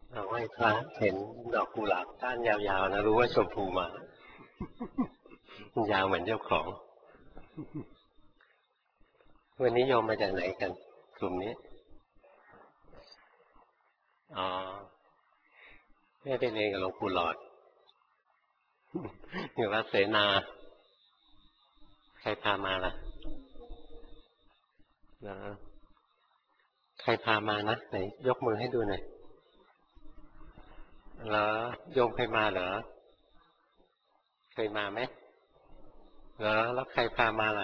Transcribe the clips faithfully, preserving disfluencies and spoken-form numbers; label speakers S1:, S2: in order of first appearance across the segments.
S1: เอาไหว้พระเห็นดอกกุหลาบก้านยาวๆนะรู้ว่าชมพูมายาวเหมือนเจ้าของวันนี้โยมมาจากไหนกันกลุ่มนี้อ๋อไม่ได้เรียนกับหลวงปู่หลอดอยู่วัดเสนาใครพามาล่ะนะใครพามานะไหนยกมือให้ดูหน่อยแล้วโยมเคยมาเหรอเคยมาไหมเหรอแล้วใครพามาล่ะ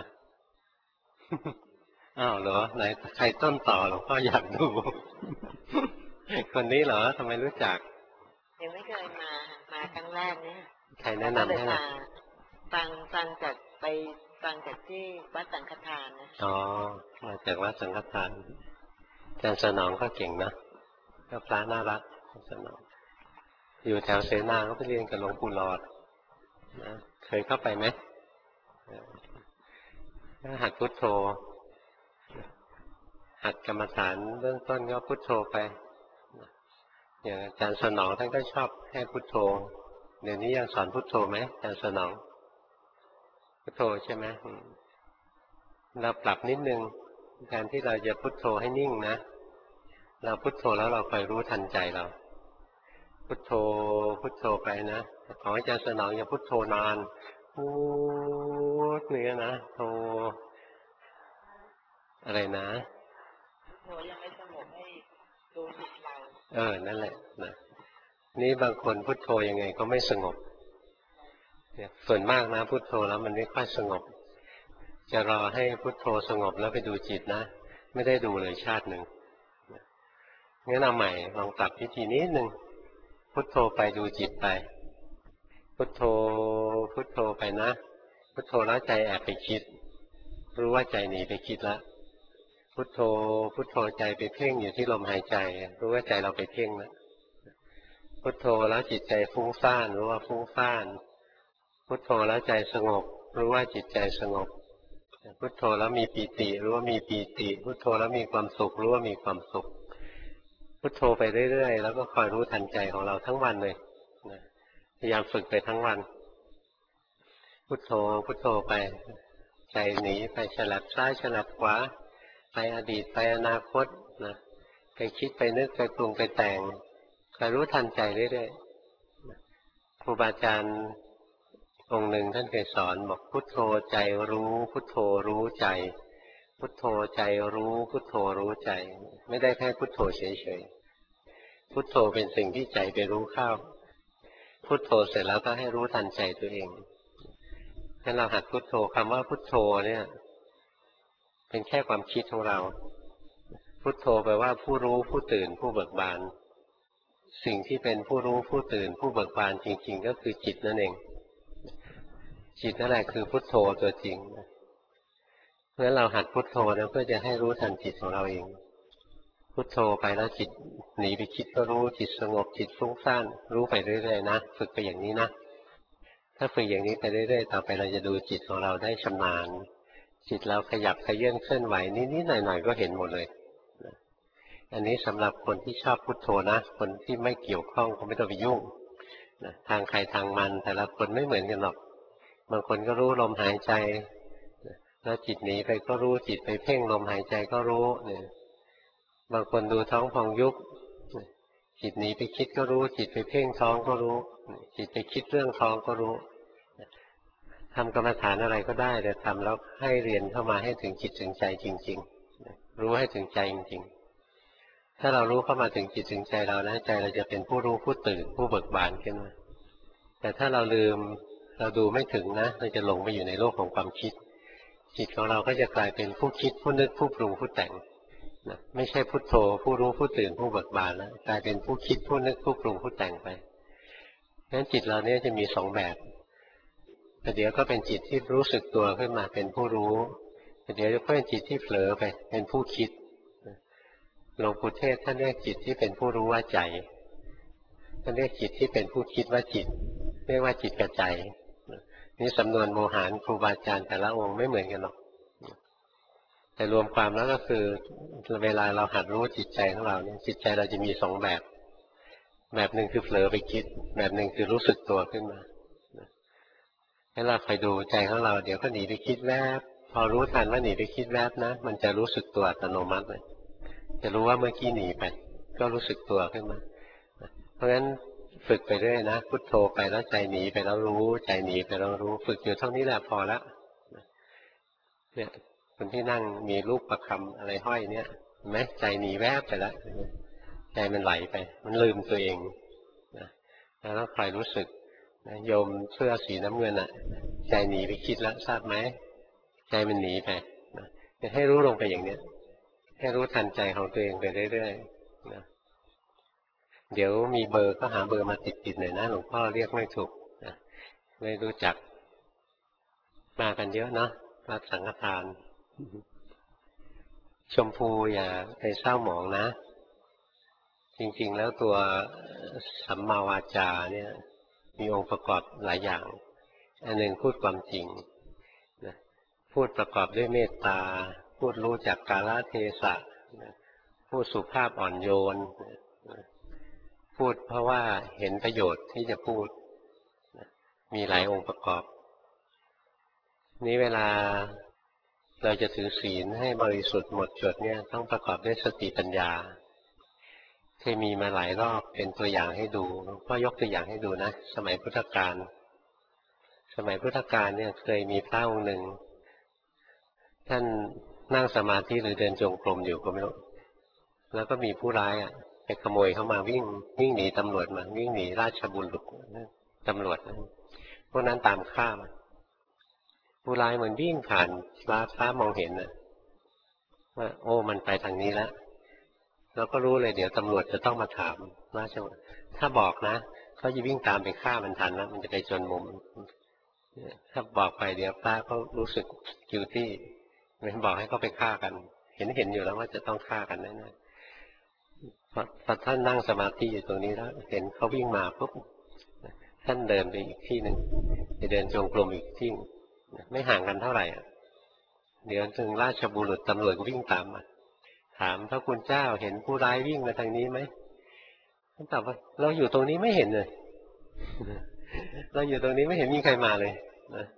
S1: อ้าวเหรอไหนใครต้นต่อหลวงพ่ออยากดูคนนี้เหรอทำไมรู้จัก
S2: ยังไม่เคยมามาครั้งแรกเนี่ย
S1: ใครแนะนำให้
S2: มาฟังฟังจากไปฟังจากที่วัดสังฆทานนะ
S1: อ๋อมาจากวัดสังฆทานอาจารย์สนองก็เก่งนะก็พระน่ารักสนองอยู่แถวเสนาก็ไปเรียนกับหลวงปู่หลอดนะเคยเข้าไปไหมถ้าหัดพุทโธหัดกรรมฐานเบื้องต้นก็พุทโธไปอย่างอาจารย์สนองท่านก็ชอบให้พุทโธเดี๋ยวนี้ยังสอนพุทโธไหมอาจารย์สนองพุทโธใช่ไหมเราปรับนิดนึงการที่เราจะพุทโธให้นิ่งนะเราพุทโธแล้วเราคอยรู้ทันใจเราพุทโธพุทโธไปนะของอาจารย์สนองอย่าพุทโธนานพูดเนื้อนะโธอะไรนะ
S2: โหยังไม่สงบให้ดูจิตเรา
S1: เออนั่นแหละนะนี่บางคนพุทโธยังไงก็ไม่สงบเนี่ยส่วนมากนะพุทโธแล้วมันไม่ค่อยสงบจะรอให้พุทโธสงบแล้วไปดูจิตนะไม่ได้ดูเลยชาติหนึ่งงั้นเอาใหม่ลองปรับวิธีนิดนึงพุทโธไปดูจิตไปพุทโธพุทโธไปนะพุทโธแล้วใจแอบไปคิดรู้ว่าใจหนีไปคิดแล้วพุทโธพุทโธใจไปเพ่งอยู่ที่ลมหายใจรู้ว่าใจเราไปเพ่งแล้วพุทโธแล้วจิตใจฟุ้งซ่านรู้ว่าฟุ้งซ่านพุทโธแล้วใจสงบรู้ว่าจิตใจสงบพุทโธแล้วมีปีติรู้ว่ามีปีติพุทโธแล้วมีความสุขรู้ว่ามีความสุขพุทโธไปเรื่อยๆแล้วก็คอยรู้ทันใจของเราทั้งวันเลยพยายามฝึกไปทั้งวันพุทโธพุทโธไปใจหนีไปฉลับซ้ายฉลับขวาไปอดีตไปอนาคตนะไปคิดไปนึกไปปรุงไปแต่งคอยรู้ทันใจเรื่อยๆครูบาอาจารย์องค์หนึ่งท่านเคยสอนบอกพุทโธใจรู้พุทโธรู้ใจพุทโธใจรู้พุทโธรู้ใจไม่ได้แค่พุทโธเฉยๆพุทโธเป็นสิ่งที่ใจไปรู้เข้าพุทโธเสร็จแล้วก็ให้รู้ทันใจตัวเองถ้าเราหัดพุทโธคำว่าพุทโธเนี่ยเป็นแค่ความคิดของเราพุทโธแปลว่าผู้รู้ผู้ตื่นผู้เบิกบานสิ่งที่เป็นผู้รู้ผู้ตื่นผู้เบิกบานจริงๆก็คือจิตนั่นเองจิตนั่นแหละคือพุทโธตัวจริงเพราะฉะนั้นเราหัดพุทโธแล้วเพื่อจะให้รู้ทันจิตของเราเองพุทโธไปแล้วจิตหนีไปคิดก็รู้จิตสงบจิตฟุ้งซ่านรู้ไปเรื่อยๆนะฝึกไปอย่างนี้นะถ้าฝึกอย่างนี้ไปเรื่อยๆต่อไปเราจะดูจิตของเราได้ชำนาญจิตเราขยับขยื่นเคลื่อนไหวนิดๆหน่อยๆก็เห็นหมดเลยอันนี้สำหรับคนที่ชอบพุทโธนะคนที่ไม่เกี่ยวข้องก็ไม่ต้องไปยุ่งทางใครทางมันแต่ละคนไม่เหมือนกันหรอกบางคนก็รู้ลมหายใจแล้วจิตหนีไปก็รู้จิตไปเพ่งลมหายใจก็รู้เนี่ยบางคนดูท้องพองยุบจิตหนีไปคิดก็รู้จิตไปเพ่งท้องก็รู้จิตไปคิดเรื่องท้องก็รู้ทำกรรมฐานอะไรก็ได้แต่ทำแล้วให้เรียนเข้ามาให้ถึงจิตถึงใจจริงๆรู้ให้ถึงใจจริงๆถ้าเรารู้เข้ามาถึงจิตถึงใจเรานะใจเราจะเป็นผู้รู้ผู้ตื่นผู้เบิกบานขึ้นมาแต่ถ้าเราลืมเราดูไม่ถึงนะเราจะหลงไปอยู่ในโลกของความคิดจิตของเราก็จะกลายเป็นผู้คิดผู้นึกผู้ปรุงผู้แต่งนะไม่ใช่พุทโธผู้รู้ผู้ตื่นผู้เบิกบานแล้วกลายเป็นผู้คิดผู้นึกผู้ปรุงผู้แต่งไปงั้นจิตเราเนี่ยจะมีสองแบบแต่เดี๋ยวก็เป็นจิตที่รู้สึกตัวขึ้นมาเป็นผู้รู้แต่เดี๋ยวก็เป็นจิตที่เผลอไปเป็นผู้คิดหลวงปู่เทศท่านเรียกจิตที่เป็นผู้รู้ว่าใจท่านเรียกจิตที่เป็นผู้คิดว่าจิตเรียกว่าจิตกับใจนี่สำนวนโมหารครูบาอาจารย์แต่ละองค์ไม่เหมือนกันหรอกแต่รวมความแล้วก็คือเวลาเราหัดรู้จิตใจของเราเนี่ยจิตใจเราจะมีสองแบบแบบหนึ่งคือเผลอไปคิดแบบหนึ่งคือรู้สึกตัวขึ้นมาให้เราคอยดูใจของเราเดี๋ยวก็หนีไปคิดแวบพอรู้ทันว่าหนีไปคิดแวบนะมันจะรู้สึกตัวอัตโนมัติเลยจะรู้ว่าเมื่อกี้หนีไปก็รู้สึกตัวขึ้นมาเพราะฉะนั้นฝึกไปเรื่อยนะพุทโธไปแล้วใจหนีไปแล้วรู้ใจหนีไปแล้วรู้ฝึกอยู่เท่านี้แหละพอละเนี่ยคนที่นั่งมีรูปประคำอะไรห้อยเนี่ยเห็นไหมใจหนีแวบไปแล้วใจมันไหลไปมันลืมตัวเองนะแล้วต้องคอยรู้สึกนะโยมเสื้อสีน้ำเงินอ่ะใจหนีไปคิดแล้วทราบไหมใจมันหนีไปนะให้รู้ลงไปอย่างเนี้ยให้รู้ทันใจของตัวเองไปเรื่อยๆนะเดี๋ยวมีเบอร์ก็หาเบอร์มาติดๆหน่อยนะหลวงพ่อเรียกไม่ถูกนะไม่รู้จักมากันเยอะเนาะรับสังฆทานชมพูอย่าไปเศร้าหมองนะจริงๆแล้วตัวสัมมาวาจาเนี่ยมีองค์ประกอบหลายอย่างอันหนึ่งพูดความจริงนะพูดประกอบด้วยเมตตาพูดรู้จักกาลเทศะนะพูดสุภาพอ่อนโยนนะพูดเพราะว่าเห็นประโยชน์ที่จะพูดนะมีหลายองค์ประกอบนี้เวลาเราจะถือศีลให้บริสุทธิ์หมดจดเนี่ยต้องประกอบด้วยสติปัญญาเคยมีมาหลายรอบเป็นตัวอย่างให้ดูก็ยกตัวอย่างให้ดูนะสมัยพุทธกาลสมัยพุทธกาลเนี่ยเคยมีพระองค์หนึ่งท่านนั่งสมาธิหรือเดินจงกรมอยู่ก็ไม่รู้แล้วก็มีผู้ร้ายอ่ะไปขโมยเข้ามาวิ่งวิ่งหนีตำรวจมาวิ่งหนีราชบุรุษตำรวจพวกนั้นตามฆ่ามาผู้ร้ายเหมือนวิ่งผ่านฟ้าฟ้ามองเห็นนะว่าโอ้มันไปทางนี้แล้วเราก็รู้เลยเดี๋ยวตำรวจจะต้องมาถามราชบุรุษถ้าบอกนะเขาจะวิ่งตามไปฆ่ามันทันแล้วมันจะไปจนมุมถ้าบอกไปเดี๋ยวพระเขารู้สึกกิวตี้ไม่บอกให้เขาไปฆ่ากันเห็นเห็นอยู่แล้วว่าจะต้องฆ่ากันแน่ๆพอท่านนั่งสมาธิอยู่ตรงนี้แล้วเห็นเขาวิ่งมาปุ๊บท่านเดินไปอีกที่หนึ่งไปเดินจงกรมอีกที่ไม่ห่างกันเท่าไหร่เดี๋ยวถึงราชบุรุษตำรวจก็วิ่งตามมาถามพระคุณเจ้าเห็นผู้ร้ายวิ่งมาทางนี้ไหมท่านตอบว่าเราอยู่ตรงนี้ไม่เห็นเลยเราอยู่ตรงนี้ไม่เห็นมีใครมาเลยนะ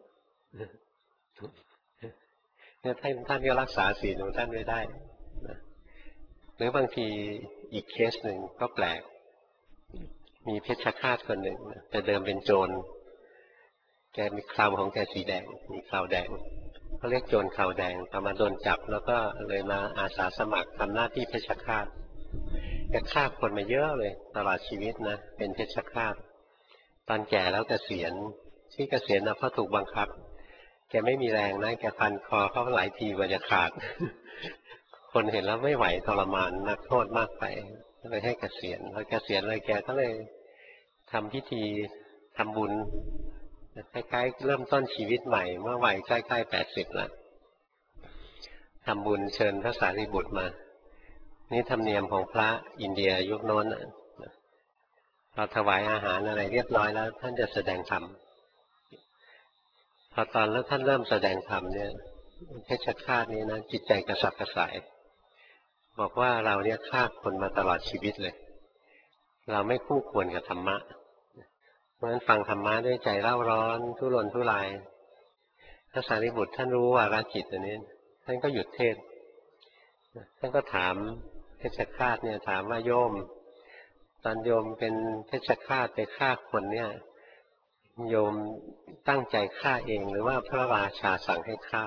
S1: เนี่ยท่านท่านก็รักษาศีลของท่านไว้ได้นะหรือบางทีอีกเคสหนึ่งก็แปลกมีเพชฌฆาตคนหนึ่งแต่เดิมเป็นโจรแกมีคราวของแกสีแดงมีคราวแดงเขาเรียกโจรคราวแดงพอมาโดนจับแล้วก็เลยมาอาสาสมัครทำหน้าที่เพชฌฆาตแกฆ่าคนมาเยอะเลยตลอดชีวิตนะเป็นเพชฌฆาตตอนแก่แล้วเกษียณที่เกษียณนะเพราะถูกบังคับแกไม่มีแรงนะแกพันคอเขาหลายทีกว่าจะขาดคนเห็นแล้วไม่ไหวทรมานนักโทษมากไปก็เลยให้เกษียณพอเกษียณเลยแกก็เลยทำพิธีทำบุญคล้ายๆเริ่มต้นชีวิตใหม่เมื่อวัยใกล้ๆแปดสิบแล้วทำบุญเชิญพระสารีบุตรมานี่ธรรมเนียมของพระอินเดียยุคโน้นพอถวายอาหารอะไรเรียบร้อยแล้วท่านจะแสดงธรรมพอตอนแล้วท่านเริ่มแสดงธรรมเนี่ยเพชฌฆาตนี้นะจิตใจกระสับกระส่ายบอกว่าเราเนี่ยฆ่าคนมาตลอดชีวิตเลยเราไม่คู่ควรกับธรรมะเพราะฉะนั้นฟังธรรมะด้วยใจเร่าร้อนทุรนทุรายพระสารีบุตรท่านรู้วาระจิตอันนี้ท่านก็หยุดเทศท่านก็ถามเพชฌฆาตเนี่ยถามว่าโยมตอนโยมเป็นเพชฌฆาตไปฆ่าคนเนี่ยโยมตั้งใจฆ่าเองหรือว่าพระราชาสั่งให้ฆ่า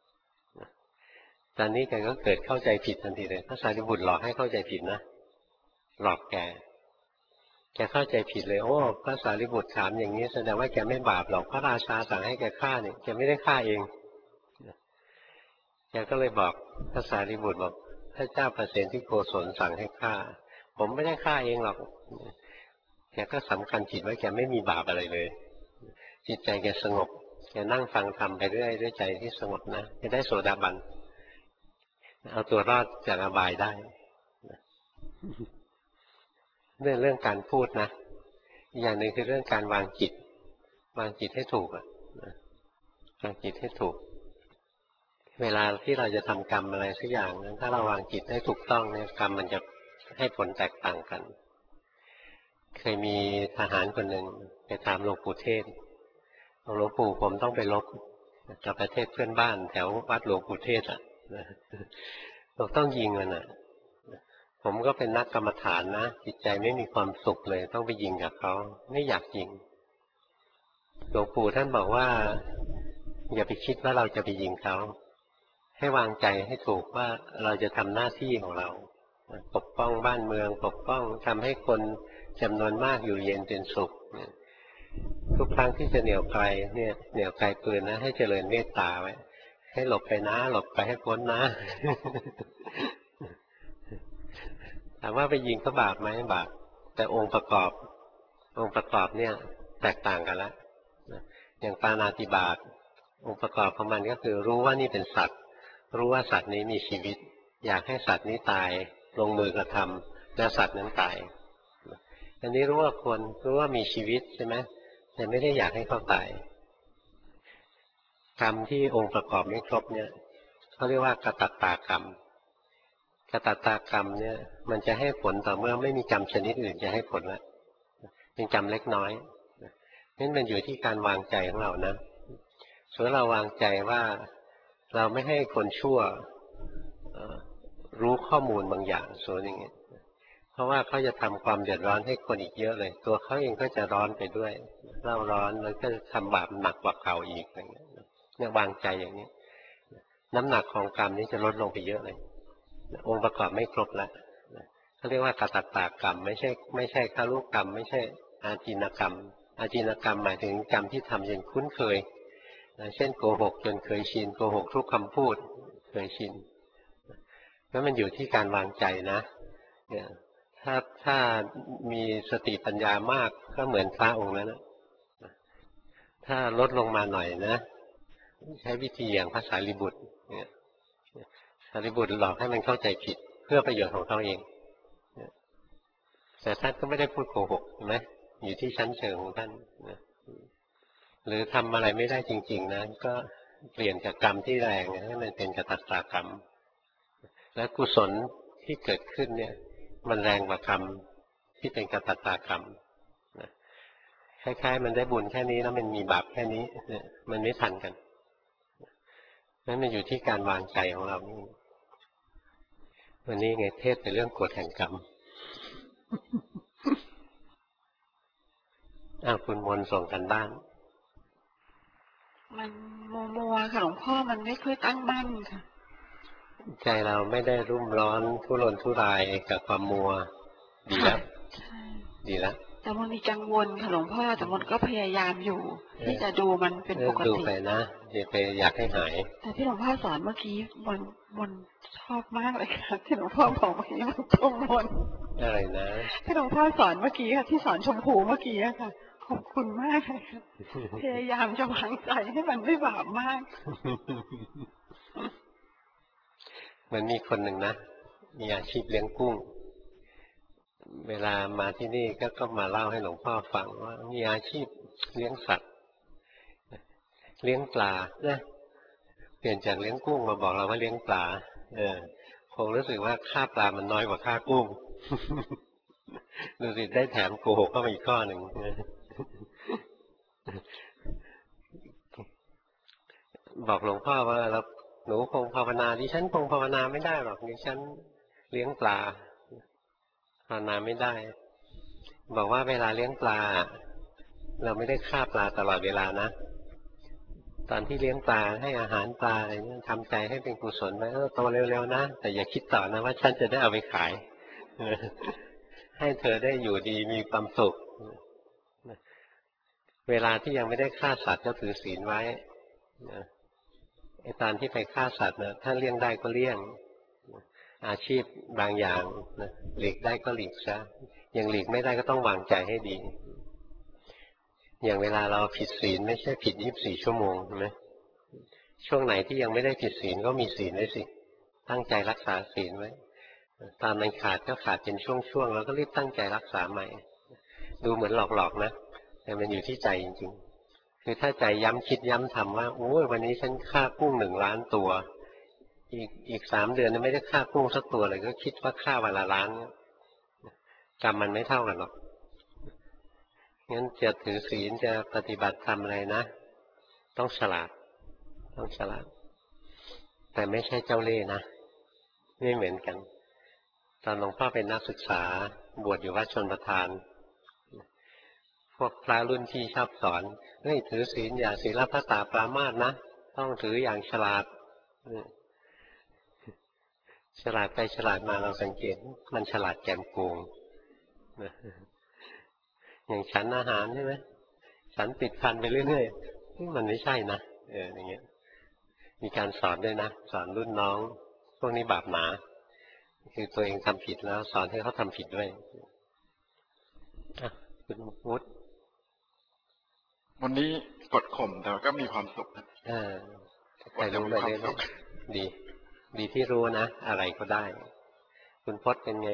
S1: ตอนนี้แกก็เกิดเข้าใจผิดทันทีเลยพระสารีบุตรหลอกให้เข้าใจผิดนะหลอกแกแกเข้าใจผิดเลยโอ้พระสารีบุตรถามอย่างนี้แสดงว่าแกไม่บาปหรอกพระราชาสั่งให้แกฆ่าเนี่ยแกไม่ได้ฆ่าเองแกก็เลยบอกพระสารีบุตรบอกพระเจ้าประเสนที่โกศลสั่งให้ฆ่าผมไม่ได้ฆ่าเองหรอกแกก็สำคัญผิดว่าแกไม่มีบาปอะไรเลยจิตใจแกสงบแกนั่งฟังธรรมไปเรื่อยด้วยใจที่สงบนะจะได้โสดาบันเอาตัวรอดจากอบายได้เรื่องเรื่องการพูดนะอีกอย่างหนึ่งคือเรื่องการวางจิตวางจิตให้ถูกอ่ะวางจิตให้ถูกเวลาที่เราจะทำกรรมอะไรสักอย่างนั้นถ้าเราวางจิตให้ถูกต้องเนี่ยกรรมมันจะให้ผลแตกต่างกันเคยมีทหารคนหนึ่งไปถามหลวงปู่เทศหลวงปู่ผมต้องไปรบกับประเทศเพื่อนบ้านแถววัดหลวงปู่เทศอ่ะเราต้องยิงมันอ่ะผมก็เป็นนักกรรมฐานนะจิตใจไม่มีความสุขเลยต้องไปยิงกับเขาไม่อยากยิงหลวงปู่ท่านบอกว่าอย่าไปคิดว่าเราจะไปยิงเขาให้วางใจให้ถูกว่าเราจะทำหน้าที่ของเราปกป้องบ้านเมืองปกป้องทำให้คนจำนวนมากอยู่เย็นเป็นสุขทุกครั้งที่จะเหนี่ยวไกลเนี่ยเหนี่ยวไกลปืนนะให้เจริญเมตตาไว้ให้หลบไปนะหลบไปให้พ้นนะ ถามว่าไปยิงก็บาปไหมบาปแต่องค์ประกอบองค์ประกอบเนี่ยแตกต่างกันแล้วอย่างปาณาติบาตองค์ประกอบของมันก็คือรู้ว่านี่เป็นสัตว์รู้ว่าสัตว์นี้มีชีวิตอยากให้สัตว์นี้ตายลงมือกระทำแล้วสัตว์นั้นตายอันนี้รู้ว่าคนรู้ว่ามีชีวิตใช่ไหมแต่ไม่ได้อยากให้เขาตายกรรมที่องค์ประกอบไม่ครบเนี่ยเขาเรียกว่ากตัตตากรรมกตัตตากรรมเนี่ยมันจะให้ผลต่อเมื่อไม่มีกรรมชนิดอื่นจะให้ผลแล้วเป็นกรรมเล็กน้อยนั่นมันอยู่ที่การวางใจของเรานะส่วนเราวางใจว่าเราไม่ให้คนชั่วรู้ข้อมูลบางอย่างส่วนอย่างนี้เพราะว่าเขาจะทำความเดือดร้อนให้คนอีกเยอะเลยตัวเขาเองก็จะร้อนไปด้วยเล่าร้อนแล้วก็ทำบาปหนักกว่าเก่าอีกอะไรเงี้ยเนี่ยวางใจอย่างนี้น้ำหนักของกรรมนี้จะลดลงไปเยอะเลยองค์ประกอบไม่ครบแล้วเขาเรียกว่ากตัตตากรรมไม่ใช่ไม่ใช่ฆารุกรรมไม่ใช่อาจินกรรมอาจินกรรมหมายถึงกรรมที่ทำจนคุ้นเคยเช่นโกหกจนเคยชินโกหกทุกคำพูดเคยชินแล้วมันอยู่ที่การวางใจนะเนี่ยถ้าถ้ามีสติปัญญามากก็เหมือนพระองค์นั้นนะถ้าลดลงมาหน่อยนะใช้วิธีอย่างพระสารีบุตรเนี่ยสารีบุตรหลอกให้มันเข้าใจผิดเพื่อประโยชน์ของเขาเองแต่ท่านก็ไม่ได้พูดโกหกใช่ไหมอยู่ที่ชั้นเชิงของท่านหรือทำอะไรไม่ได้จริงๆนะก็เปลี่ยนจากกรรมที่แรงให้มันเป็นกตัตตากรรมและกุศลที่เกิดขึ้นเนี่ยมันแรงกว่ากรรมที่เป็นกตัตตากรรมคล้ายๆมันได้บุญแค่นี้แล้วมันมีบาปแค่นี้เนี่ยมันไม่ทันกันนั่นมันอยู่ที่การวางใจของเรานี่วันนี้ไงเทศในเรื่องกฎแห่งกรรมอ้าวคุณมนส่งกันบ้าน
S3: มันมัวมัวค่ะหลวงพ่อมันไม่ค่อยตั้งมั่นค่ะ
S1: ใจเราไม่ได้รุ่มร้อนทุรนทุรายกับความมัวดีแล้วดีแล้ว
S3: แต่มันมีกังวลค่ะหลวงพ่อแต่มันก็พยายามอยู่ที่จะดูมันเป็นปกติ
S1: ดูไปนะอย่าไปอยากให้หาย
S3: แต่ที่หลวงพ่อสอนเมื่อกี้มันมันชอบมากเลยค่ะที่หลวงพ่อบอกเมื่อกี้มันตรงมน
S1: อะไรนะ
S3: ที่หลวงพ่อสอนเมื่อกี้ค่ะที่สอนชมพูเมื่อกี้ค่ะขอบคุณมากเลยค่ะพยายามจะวางใจให้มันไม่บาปมาก
S1: มันมีคนหนึ่งนะมีอาชีพเลี้ยงกุ้งเวลามาที่นี่ก็ก็มาเล่าให้หลวงพ่อฟังว่ามีอาชีพเลี้ยงสัตว์เลี้ยงปลาเนี่ยเปลี่ยนจากเลี้ยงกุ้งมาบอกเราว่าเลี้ยงปลาเออคงรู้สึกว่าค่าปลามันน้อยกว่าค่ากุ้งดูสิได้แถมโกหกเข้ามาอีกข้อหนึ่งบอกหลวงพ่อว่าเราหนูคงภาวนาดิฉันคงภาวนาไม่ได้หรอกดิฉันเลี้ยงปลาภาวนาไม่ได้บอกว่าเวลาเลี้ยงปลาเราไม่ได้ฆ่าปลาตลอดเวลานะตอนที่เลี้ยงปลาให้อาหารปลาอะไรนี่ทำใจให้เป็นกุศลไว้เออโตเร็วๆนะแต่อย่าคิดต่อนะว่าฉันจะได้เอาไปขายให้เธอได้อยู่ดีมีความสุขเวลาที่ยังไม่ได้ฆ่าสัตว์ก็ถือศีลไว้ไอ้ตอนที่ไปฆ่าสัตว์นะถ้าเลี่ยงได้ก็เลี่ยงอาชีพบางอย่างนะหลีกได้ก็หลีกซะยังหลีกไม่ได้ก็ต้องวางใจให้ดีอย่างเวลาเราผิดศีลไม่ใช่ผิดยี่สิบสี่ชั่วโมงใช่ไหมช่วงไหนที่ยังไม่ได้ผิดศีลก็มีศีลไว้สิตั้งใจรักษาศีลไว้ตอนมันขาดก็ขาดเป็นช่วงๆแล้วก็รีบตั้งใจรักษาใหม่ดูเหมือนหลอกๆนะแต่มันอยู่ที่ใจจริงๆคือถ้าใจย้ำคิดย้ำทำว่าโอ้ยวันนี้ฉันฆ่ากุ้งหนึ่งล้านตัวอีกอีกสามเดือนไม่ได้ฆ่ากุ้งสักตัวเลยก็คิดว่าฆ่าวันละล้านกรรมมันไม่เท่ากันหรอกงั้นจะถือศีลจะปฏิบัติทำอะไรนะต้องฉลาดต้องฉลาดแต่ไม่ใช่เจ้าเล่ห์นะไม่เหมือนกันตอนหลวงพ่อเป็นนักศึกษาบวชอยู่วัดชนประทานพวกพระรุ่นที่ชอบสอนเฮ้ยถือศีลอย่าศีลพัตตาปรามาสนะต้องถืออย่างฉลาดฉลาดไปฉลาดมาเราสังเกตมันฉลาดแกมโกงอย่างฉันอาหารใช่ไหมฉันติดพันไปเรื่อยๆมันไม่ใช่นะเอออย่างเงี้ยมีการสอนด้วยนะสอนรุ่นน้องพวกนี้บาปหนาคือตัวเองทำผิดแล้วสอนให้เขาทำผิดด้วยคุณวุฒิ
S4: วันนี้กดข่มแต่ก็มีความสุขนะ
S1: เออใครรู้ไปเรื่อยๆดีดีที่รู้นะอะไรก็ได้คุณพจน์เป็นไง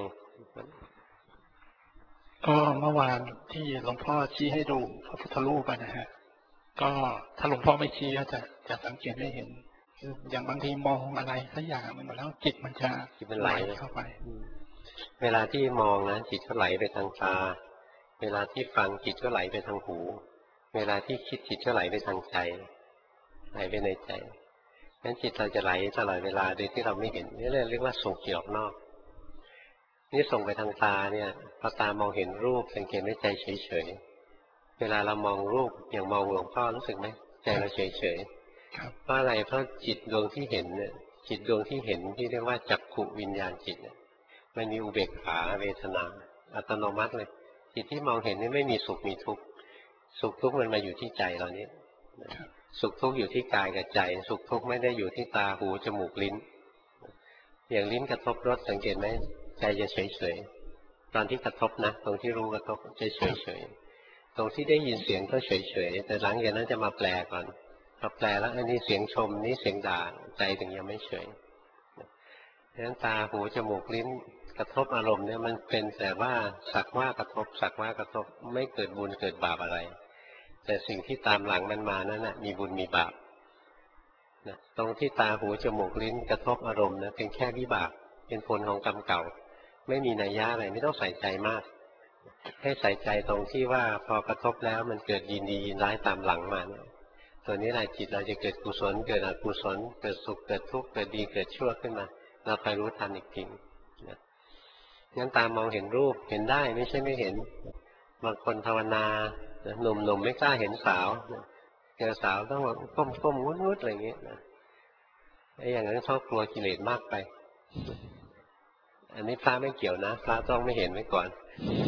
S5: ก็เมื่อวานที่หลวงพ่อชี้ให้ดูพระพุทธรูปนะฮะก็ถ้าหลวงพ่อไม่ชี้ก็จะจะสังเกตไม่เห็นคืออย่างบางทีมองอะไรสักอย่างมันแล้วจิตมันจะไหลเข้าไป
S1: เวลาที่มองนะจิตก็ไหลไปทางตาเวลาที่ฟังจิตก็ไหลไปทางหูเวลาที่คิดจิตก็ไหลไปทางใจไหลไปในใจงั้นจิตเราจะไหลตลอดเวลาโดยที่เราไม่เห็นนี่เรียกว่าส่งจิตออกนอกนี่ส่งไปทางตาเนี่ยพอตามองเห็นรูปสังเกตไม่ใจเฉยๆเวลาเรามองรูปอย่างมองหลวงพ่อรู้สึกไหมใจเราเฉยๆเพราะอะไรเพราะจิตดวงที่เห็นเนี่ยจิตดวงที่เห็นที่เรียกว่าจักขุวิญญาณจิตเนี่ยมันมีอุเบกขาเวทนาอัตโนมัติเลยจิตที่มองเห็นนี่ไม่มีสุขมีทุกข์สุขทุกข์มันมาอยู่ที่ใจเรานี้สุขทุกข์อยู่ที่กายกับใจสุขทุกข์ไม่ได้อยู่ที่ตาหูจมูกลิ้นอย่างลิ้นกระทบรสสังเกตไหมใจจะเฉยๆตอนที่กระทบนะตรงที่รู้กระทบจะเฉยๆตรงที่ได้ยินเสียงก็เฉยๆแต่หลังจากนั้นจะมาแปลก่อนพอแปลแล้วอันนี้เสียงชมนี่เสียงด่าใจถึงยังไม่เฉยดังนั้นตาหูจมูกลิ้นกระทบอารมณ์เนี่ยมันเป็นแต่ว่าสักว่ากระทบสักว่ากระทบไม่เกิดบุญเกิดบาปอะไรแต่สิ่งที่ตามหลังมันมานั้นนะมีบุญมีบาปนะตรงที่ตาหูจมูกลิ้นกระทบอารมณ์นะเป็นแค่วิบากเป็นผลของกรรมเก่าไม่มีนัยยะอะไรไม่ต้องใส่ใจมากให้ใส่ใจตรงที่ว่าพอกระทบแล้วมันเกิดยินดียินร้ายตามหลังมาเนี่ยตัวนี้แหละจิตเราจะเกิดกุศลเกิดอกุศลเกิดสุขเกิดทุกข์เกิดดีเกิดชั่วขึ้นมาเราคอยรู้ทันอีกทีนะงั้นตามองเห็นรูปเห็นได้ไม่ใช่ไม่เห็นบางคนภาวนาหนุ่มๆไม่กล้าเห็นสาวเจอสาวต้องแบบก้มๆงุดๆอะไรอย่างเงี้ยนะไอ้อย่างนั้นเขากลัวกิเลสมากไปอันนี้พระไม่เกี่ยวนะพระต้องไม่เห็นไว้ก่อน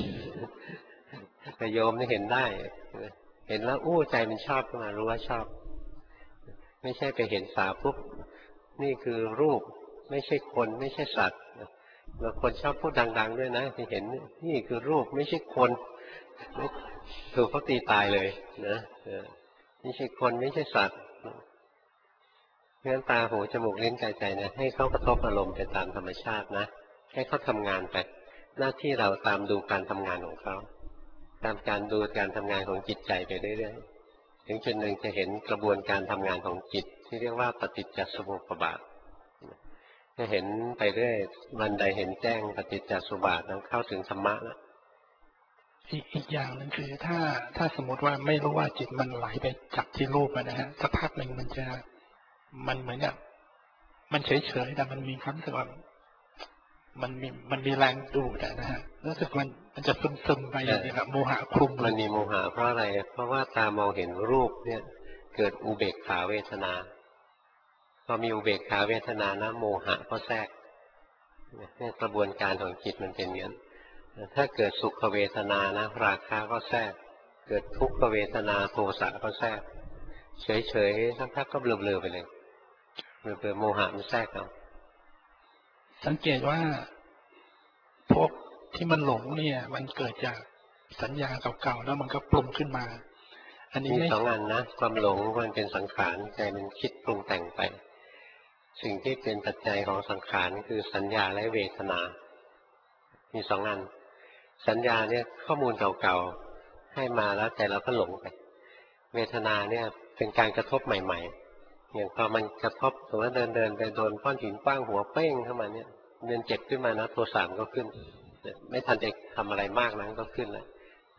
S1: แต่โยมนี่เห็นได้เห็นแล้วอู้ใจมันชอบขึ้นมารู้ว่าชอบไม่ใช่ไปเห็นสาวปุ๊บนี่คือรูปไม่ใช่คนไม่ใช่สัตว์บางคนชอบพูดดังๆด้วยนะที่เห็นนี่คือรูปไม่ใช่คนถูกเขาตีตายเลยนะไม่ใช่คนไม่ใช่สัตว์เพราะฉะนั้นตาหูจมูกลิ้นกายใจเนี่ยให้เขากระทบอารมณ์ไปตามธรรมชาตินะให้เขาทำงานไปหน้าที่เราตามดูการทำงานของเขาตามการดูการทำงานของจิตใจไปเรื่อยๆถึงจุดหนึ่งจะเห็นกระบวนการทำงานของจิตที่เรียกว่าปฏิจจสมุปบาทจะเห็นไปเรื่อยวันใดเห็นแจ้งปฏิจจสมุปบาทนั้นเข้าถึงธรรมะแล้ว
S5: อีกอีกอย่างหนึ่งคือถ้าถ้าสมมติว่าไม่รู้ว่าจิตมันไหลไปจับที่รูปนะฮะสักพักหนึ่งมันจะมันเหมือนกับมันเฉยๆแต่มันมีความรู้สึกว่ามันมีมันมีแรงดูดนะฮะรู้สึกมันมันจะซึมซึมไปอย่างนี้ครับโมหะคลุม
S1: มันมีโมหะเพราะอะไรเพราะว่าตามองเห็นรูปเนี่ยเกิดอุเบกขาเวทนาพอมีอุเบกขาเวทนานะโมหะก็แทรกเนี่ยกระบวนการของจิตมันเป็นอย่างนั้นถ้าเกิดสุขเวทนานะราคะก็แทรกเกิดทุกขเวทนาโทสะก็แทรกเฉยๆสักพักก็เบลอๆไปเลยเบลอๆโมหะมันแทรกเอา
S5: สังเกตว่าพวกที่มันหลงเนี่ยมันเกิดจากสัญญาเก่าๆแล้วมันก็ปรุงขึ้นมาอันนี้
S1: มีสองอันนะความหลงมันเป็นสังขารใจมันคิดปรุงแต่งไปสิ่งที่เป็นปัจจัยของสังขารคือสัญญาและเวทนามีสองอันสัญญาเนี่ยข้อมูลเก่าๆให้มาแล้วแต่เราก็หลงไปเวทนาเนี่ยเป็นการกระทบใหม่ๆอย่างพอมันกระทบสมมติว่าเดินเดินไปโดนก้อนหินกว้างหัวเป้งเข้ามาเนี่ยเดินเจ็บขึ้นมานะโทสะก็ขึ้นไม่ทันจะทำอะไรมากนั้นก็ขึ้นแล้วพ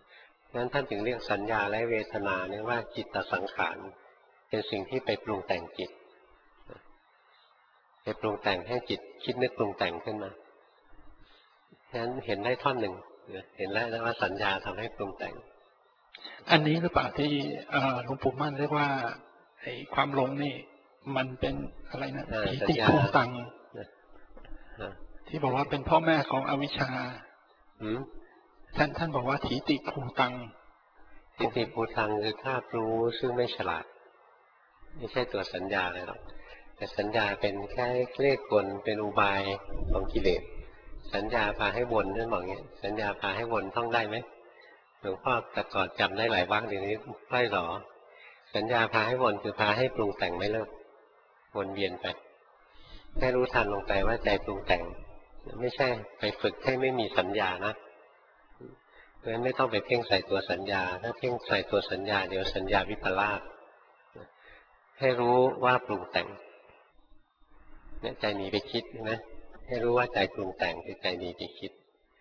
S1: งั้นท่านถึงเรียกสัญญาและเวทนาเนี่ยว่าจิตตสังขารเป็นสิ่งที่ไปปรุงแต่งจิตไปปรุงแต่งให้จิตคิดนึกปรุงแต่งขึ้นมาฉะนั้นเห็นได้ท่อนหนึ่งเห็นแล้วว่าสัญญาทำให้ปรุงแต่ง
S5: อันนี้หรือเปล่าที่หลวงปู่มั่นเรียกว่าไอ้ความหลงนี่มันเป็นอะไรนะถีติภูตังที่บอกว่าเป็นพ่อแม่ของอวิชชาท่านท่านบอกว่าถีติภูตัง
S1: ถีติภูตังคือธาตุรู้ซึ่งไม่ฉลาดไม่ใช่ตัวสัญญาเลยหรอกแต่สัญญาเป็นแค่เลขกลเป็นอุบายของกิเลสสัญญาพาให้วนนั่นบอกเงี้ยสัญญาพาให้วนท่องได้ไหมหลวงพ่อแต่ก่อนจำได้หลายวักเดี๋ยวนี้ค่อยหรอสัญญาพาให้วนคือพาให้ปรุงแต่งไม่เลิกวนเวียนไปแค่รู้ทันลงไปว่าใจปรุงแต่งไม่ใช่ไปฝึกให้ไม่มีสัญญานะเพราะฉะนั้นไม่ต้องไปเพ่งใส่ตัวสัญญาถ้าเพ่งใส่ตัวสัญญาเดี๋ยวสัญญาวิปลาสให้รู้ว่าปรุงแต่งเนี่ยใจหนีไปคิดใช่ไหมให้รู้ว่าใจปรุงแต่งคือใจหนีไปคิด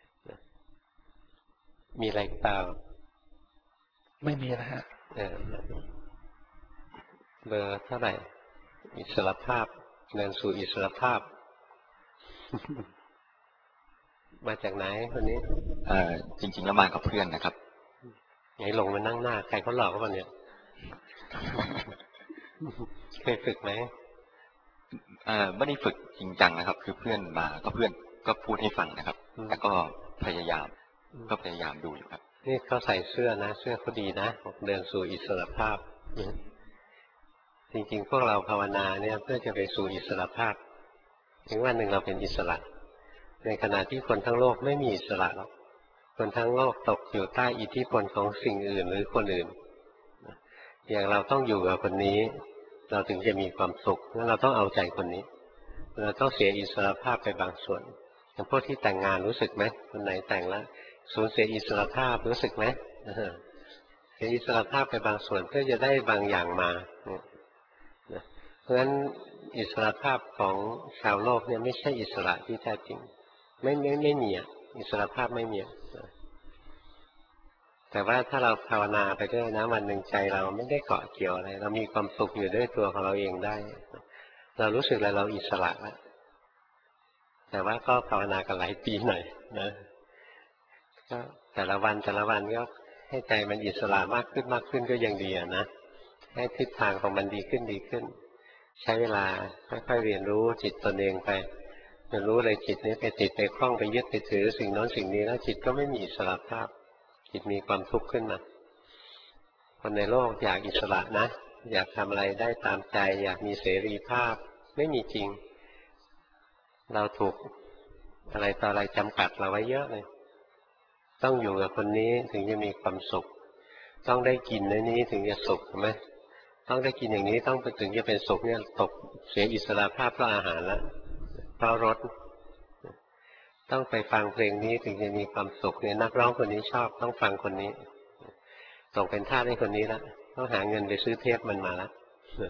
S1: มีอะไรเปล่า
S5: ไม่มีแล้วฮะ
S1: เออเบอร์เท่าไหร่อิสรภาพเดินสู่อิสรภาพมาจากไหนคนนี้
S6: เออจริงๆแล้วมากับเพื่อนนะครับ
S1: ไงลงมานั่งหน้าใครเขาหลอกเขาเนี่ยเคยฝึกไหม
S6: เออไม่ได้ฝึกจริงจังนะครับคือเพื่อนมาก็เพื่อนก็พูดให้ฟังนะครับแต่ก็พยายามก็พยายามดูอยู่ครับ
S1: นี่เขาใส่เสื้อนะเสื้อเขาดีนะเดินสู่อิสรภาพจริงๆพวกเราภาวนาเนี่ยเพื่อจะไปสู่อิสรภาพถึงวันหนึ่งเราเป็นอิสระในขณะที่คนทั้งโลกไม่มีอิสระหรอกคนทั้งโลกตกอยู่ใต้อิทธิพลของสิ่งอื่นหรือคนอื่นอย่างเราต้องอยู่กับคนนี้เราถึงจะมีความสุขงั้นเราต้องเอาใจคนนี้เราต้องเสียอิสรภาพไปบางส่วนอย่างพวกที่แต่งงานรู้สึกไหมคนไหนแต่งแล้วสูญเสียอิสรภาพรู้สึกไหมเสียอิสรภาพไปบางส่วนเพื่อจะได้บางอย่างมาเพราะฉะนั้นอิสรภาพของชาวโลกเนี่ยไม่ใช่อิสระที่แท้จริงไม่ไม่ไม่มีอ่ะอิสรภาพไม่มีแต่ว่าถ้าเราภาวนาไปด้วยนะวันหนึ่งใจเราไม่ได้เกาะเกี่ยวอะไรเรามีความสุขอยู่ด้วยตัวของเราเองได้เรารู้สึกแล้วเราอิสระแล้วแต่ว่าก็ภาวนากันหลายปีหน่อยนะก็แต่ละวันแต่ละวันก็ให้ใจมันอิสระมากขึ้นมากขึ้นก็ยังดีนะให้ทิศทางของมันดีขึ้นดีขึ้นใช้เวลาค่อยๆเรียนรู้จิตตนเองไปเรียนรู้เลยจิตนี้ไปติดไปคล้องไปยึดไปถือสิ่งโน้นสิ่งนี้แล้วจิตก็ไม่มีอิสระภาพจิตมีความทุกข์ขึ้นมาคนในโลกอยากอิสระนะอยากทำอะไรได้ตามใจอยากมีเสรีภาพไม่มีจริงเราถูกอะไรต่ออะไรจำกัดเราไว้เยอะเลยต้องอยู่กับคนนี้ถึงจะมีความสุขต้องได้กินในนี้ถึงจะสุขใช่ไหมต้องได้กินอย่างนี้ต้องถึงจะเป็นสุขเนี่ยตกเสียอิสระภาพเพราะอาหารแล้วเพราะรสต้องไปฟังเพลงนี้ถึงจะมีความสุขเนี่ยนักร้องคนนี้ชอบต้องฟังคนนี้ตกเป็นทาสให้คนนี้แล้วต้องหาเงินไปซื้อเทปมันมาแล้ว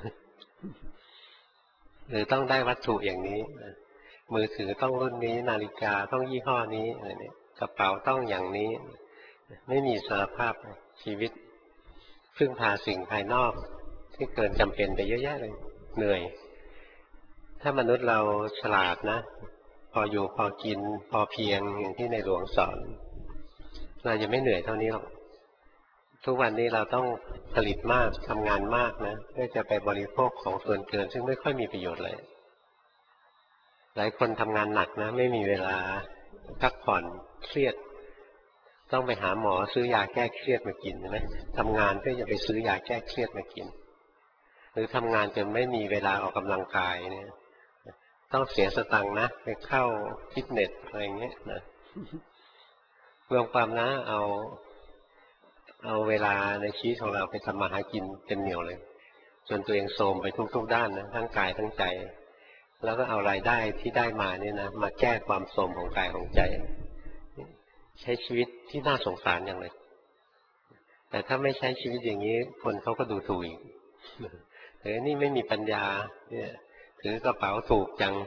S1: หรือต้องได้วัตถุอย่างนี้มือถือต้องรุ่นนี้นาฬิกาต้องยี่ห้อนี้อะไรเนี่ยกระเป๋าต้องอย่างนี้ไม่มีอิสรภาพชีวิตพึ่งพาสิ่งภายนอกที่เกินจำเป็นไปเยอะแยะเลยเหนื่อยถ้ามนุษย์เราฉลาดนะพออยู่พอกินพอเพียงอย่างที่ในหลวงสอนเราจะไม่เหนื่อยเท่านี้หรอกทุกวันนี้เราต้องผลิตมากทำงานมากนะเพื่อจะไปบริโภคของส่วนเกินซึ่งไม่ค่อยมีประโยชน์เลยหลายคนทำงานหนักนะไม่มีเวลาพักผ่อนเครียดต้องไปหาหมอซื้อยาแก้เครียดมากินใช่ไหมทำงานก็จะไปซื้อยาแก้เครียดมากินหรือทำงานจนไม่มีเวลาออกกำลังกายเนี่ยต้องเสียสตังค์นะไปเข้าฟิตเนสอะไรเงี้ยนะรวมความนะเอาเอาเวลาในชีวิตของเราไปทำมาหากินเต็มเหนียวเลยจนตัวเองโทรมไปทุกๆด้านนะทั้งกายทั้งใจแล้วก็เอารายได้ที่ได้มาเนี่ยนะมาแก้ความโทรมของกายของใจใช้ชีวิตที่น่าสงสารอย่างเลยแต่ถ้าไม่ใช้ชีวิตอย่างนี้คนเขาก็ดูถูกอีกแต่นี่ไม่มีปัญญาเนี่ยถือกระเป๋าถูกจัง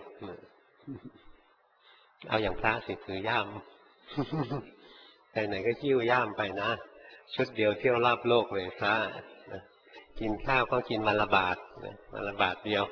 S1: เอาอย่างพระสิถือย่ามไปไหนก็หิ้วย่ามไปนะชุดเดียวเที่ยวรอบโลกเลยพระนะกินข้าวก็กินวันละบาทนะวันละบาทเดียว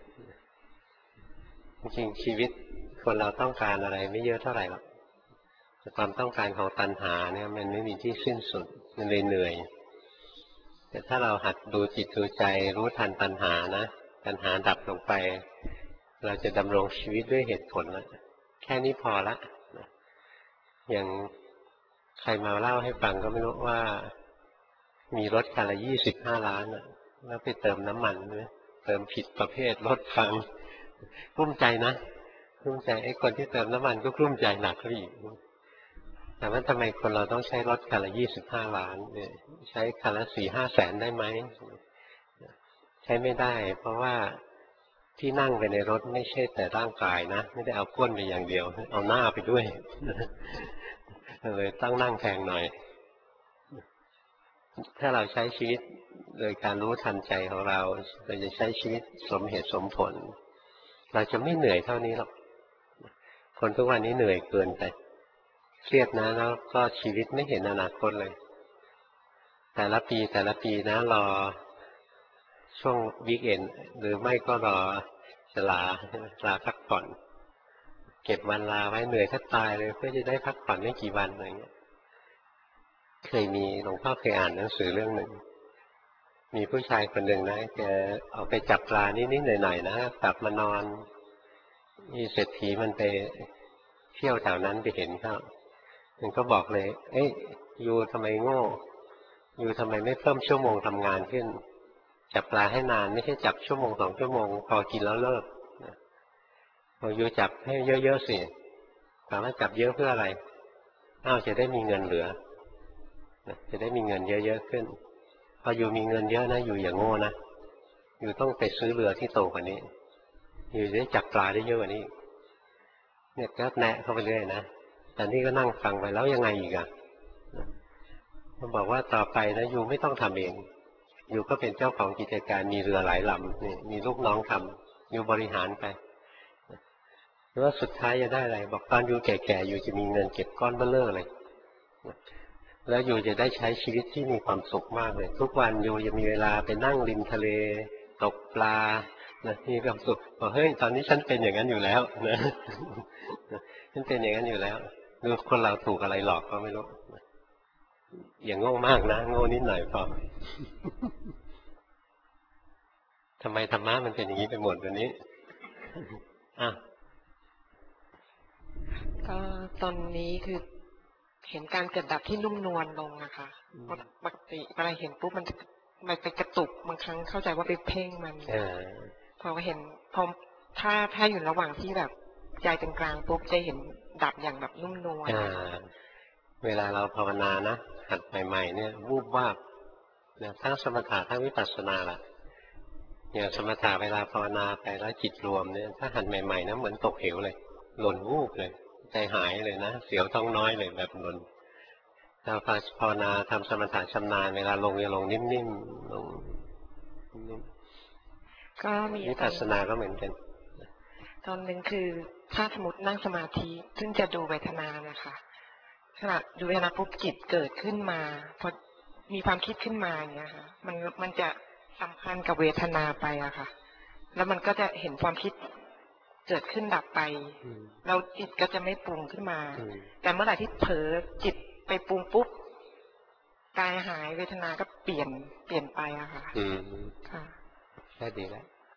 S1: จริงๆชีวิตคนเราต้องการอะไรไม่เยอะเท่าไหร่หรอกแต่ความต้องการของตัณหาเนี่ยมันไม่มีที่สิ้นสุดมันเลยเหนื่อยแต่ถ้าเราหัดดูจิตดูใจรู้ทันตัณหานะตัณหาดับลงไปเราจะดำรงชีวิตด้วยเหตุผลแล้วแค่นี้พอละอย่างใครมาเล่าให้ฟังก็ไม่รู้ว่ามีรถคันละยี่สิบห้าล้านอะแล้วไปเติมน้ำมันไหมเติมผิดประเภทรถพังกลุ้มใจนะกลุ้มใจไอ้คนที่เติมน้ำมันก็กลุ้มใจหนักขึ้นอีกแต่ว่าทำไมคนเราต้องใช้รถคันละยี่สิบห้าล้านเนี่ยใช้คันละสี่ห้าแสนได้ไหมใช้ไม่ได้เพราะว่าที่นั่งไปในรถไม่ใช่แต่ร่างกายนะไม่ได้เอาก้นไปอย่างเดียวเอาหน้าไปด้วยเลยต้องนั่งแพงหน่อยถ้าเราใช้ชีวิตโดยการรู้ทันใจของเราเราจะใช้ชีวิตสมเหตุสมผลเราจะไม่เหนื่อยเท่านี้หรอกคนทุกวันนี้เหนื่อยเกินไปเครียดนะแล้วก็ชีวิตไม่เห็นอนาคตเลยแต่ละปีแต่ละปีนะรอช่วงวีคเอนด์หรือไม่ก็รอจะลาลาพักผ่อนเก็บวันลาไว้เหนื่อยแทบตายเลยเพื่อจะได้พักผ่อนไม่กี่วันอะไรเงี้ยเคยมีหลวงพ่อเคยอ่านหนังสือเรื่องหนึ่งมีผู้ชายคนหนึ่งนะแกเอาไปจับปลานิดๆหน่อยๆนะกลับมานอนมีเศรษฐีมันไปเที่ยวแถวนั้นไปเห็นเขามันก็บอกเลยเอ้ยยูทำไมโง่ยูทำไมไม่เพิ่มชั่วโมงทำงานขึ้นจับปลาให้นานไม่ใช่จับชั่วโมงสองชั่วโมงพอกินแล้วเลิกพอยูจับให้เยอะๆสิถามว่าจับเยอะเพื่ออะไรอ้าวจะได้มีเงินเหลือจะได้มีเงินเยอะๆขึ้นพออยู่มีเงินเยอะนะอยู่อย่างโง่นะอยู่ต้องไปซื้อเรือที่โตกว่านี้อยู่ได้จับปลาได้เยอะกว่านี้เนี่ยก็แนะเข้าไปเรื่อยนะแต่นี่ก็นั่งฟังไปแล้วยังไงอีกอ่ะมันบอกว่าต่อไปนะอยู่ไม่ต้องทำเองอยู่ก็เป็นเจ้าของกิจการมีเรือหลายลำนี่มีลูกน้องทำอยู่บริหารไปแล้วสุดท้ายจะได้อะไรบอกตอนอยู่แก่ๆอยู่จะมีเงินเก็บก้อนเบ้อเร่อเลยแล้วอยู่จะได้ใช้ชีวิตที่มีความสุขมากเลยทุกวันอยู่จะมีเวลาไปนั่งริมทะเลตกปลานะมีความสุขบอกเฮ้ยตอนนี้ฉันเป็นอย่างนั้นอยู่แล้วนะฉันเป็นอย่างนั้นอยู่แล้วดูคนเราถูกอะไรหลอกก็ไม่รู้อย่างโง่มากนะโง่นิดหน่อยพอทำไมธรรมะมันเป็นอย่างนี้ไปหมดวันนี้อ่ะ
S7: ก็ตอนนี้คือเห็นการเกิดดับที่นุ่มนวลลงนะคะปกติเวลาเห็นปุ๊บมันจะมันไปกระตุกบางครั้งเข้าใจว่าไปเพ่งมันพอเห็นพอถ้าถ้าอยู่ระหว่างที่แบบใจเป็นกลางปุ๊บจะเห็นดับอย่างแบบนุ่มนวล
S1: เวลาเราภาวนานะหัดใหม่ๆเนี่ยวูบวาบเนี่ยทั้งสมถะทั้งวิปัสสนาล่ะอย่างสมถะเวลาภาวนาไปแล้วจิตรวมเนี่ยถ้าหัดใหม่ๆนะเหมือนตกเหวเลยหล่นวูบเลยใจหายเลยนะเสียวท้องน้อยเลยแบบหล่นถ้าภาวนาทำสมถะชำนาญเวลาลงจะลงนิ่มๆลงนิ่ม
S7: ก็มี
S1: วิปัสสนาก็เหมือนกัน
S7: ตอนหนึ่งคือถ้าสมมตินั่งสมาธิซึ่งจะดูเวทนานะคะขณะดูเวทนาปุ๊บจิตเกิดขึ้นมาพอมีความคิดขึ้นมาอย่างเงี้ยค่ะมันมันจะสัมพันธ์กับเวทนาไปอะค่ะแล้วมันก็จะเห็นความคิดเกิดขึ้นดับไปเราจิตก็จะไม่ปรุงขึ้นมาแต่เมื่อไหร่ที่เผลอจิตไปปรุงปุ๊บกายหายเวทนาก็เปลี่ยนเปลี่ยนไปอะค่ะ
S1: อืมค่ะแค่ดีแล้ว